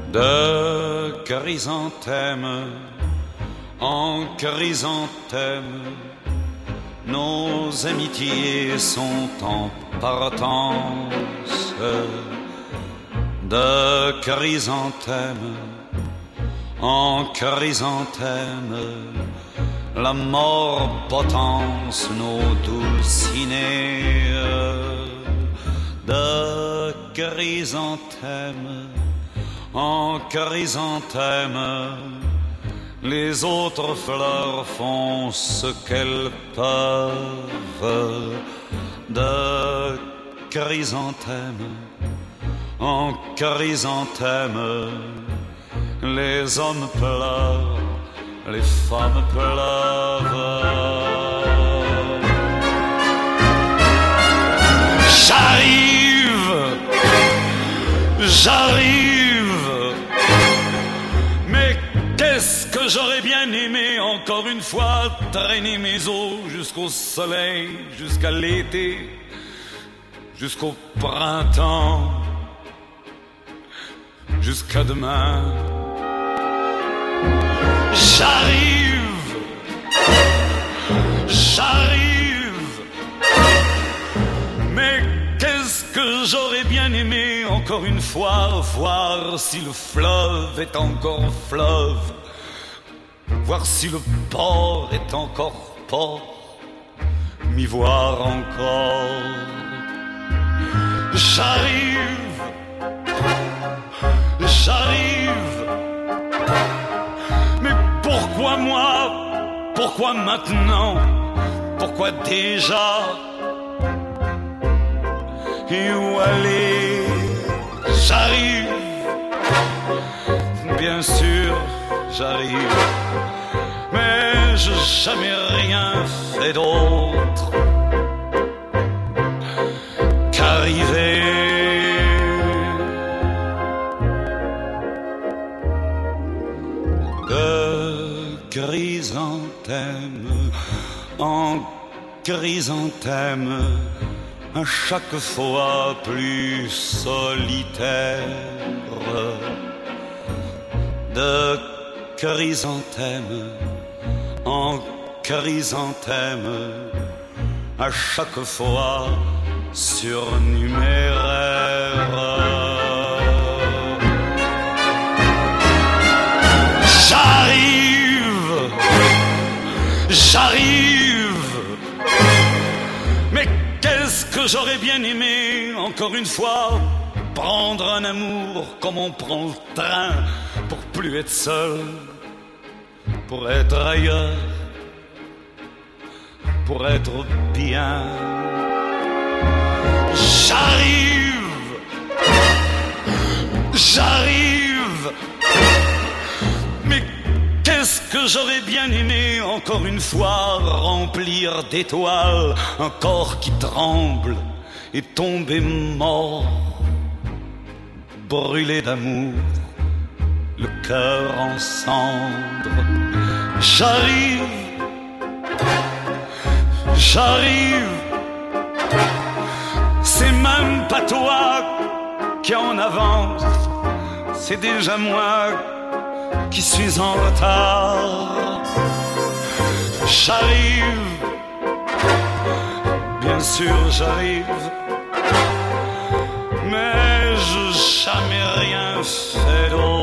de chrysanthème en chrysanthème, nos amitiés sont en partance. De chrysanthème en chrysanthème, la mort potence nos dulcinées. De chrysanthème en chrysanthème, les autres fleurs font ce qu'elles peuvent. De chrysanthème en chrysanthème, les hommes pleurent, les femmes pleurent. J'arrive, j'arrive, mais qu'est-ce que j'aurais bien aimé encore une fois traîner mes os jusqu'au soleil, jusqu'à l'été, jusqu'au printemps, jusqu'à demain. J'arrive, j'arrive, mais qu'est-ce que j'aurais bien aimé encore une fois voir si le fleuve est encore fleuve, voir si le port est encore port, m'y voir encore. J'arrive, j'arrive, mais pourquoi moi? Pourquoi maintenant? Pourquoi déjà? Et où aller? J'arrive, bien sûr, j'arrive, mais j'ai jamais rien fait d'autre qu'arriver. De chrysanthème en chrysanthème, à chaque fois plus solitaire. De chrysanthème en chrysanthème, à chaque fois surnuméraire. J'arrive, j'arrive, mais qu'est-ce que j'aurais bien aimé encore une fois prendre un amour comme on prend le train, pour plus être seul, pour être ailleurs, pour être bien. J'arrive, j'arrive, mais qu'est-ce que j'aurais bien aimé encore une fois remplir d'étoiles un corps qui tremble et tomber mort, brûlé d'amour, le cœur en cendres. J'arrive, j'arrive, c'est même pas toi qui en avance, c'est déjà moi qui suis en retard. J'arrive, bien sûr j'arrive, mais j'ai jamais rien fait d'autre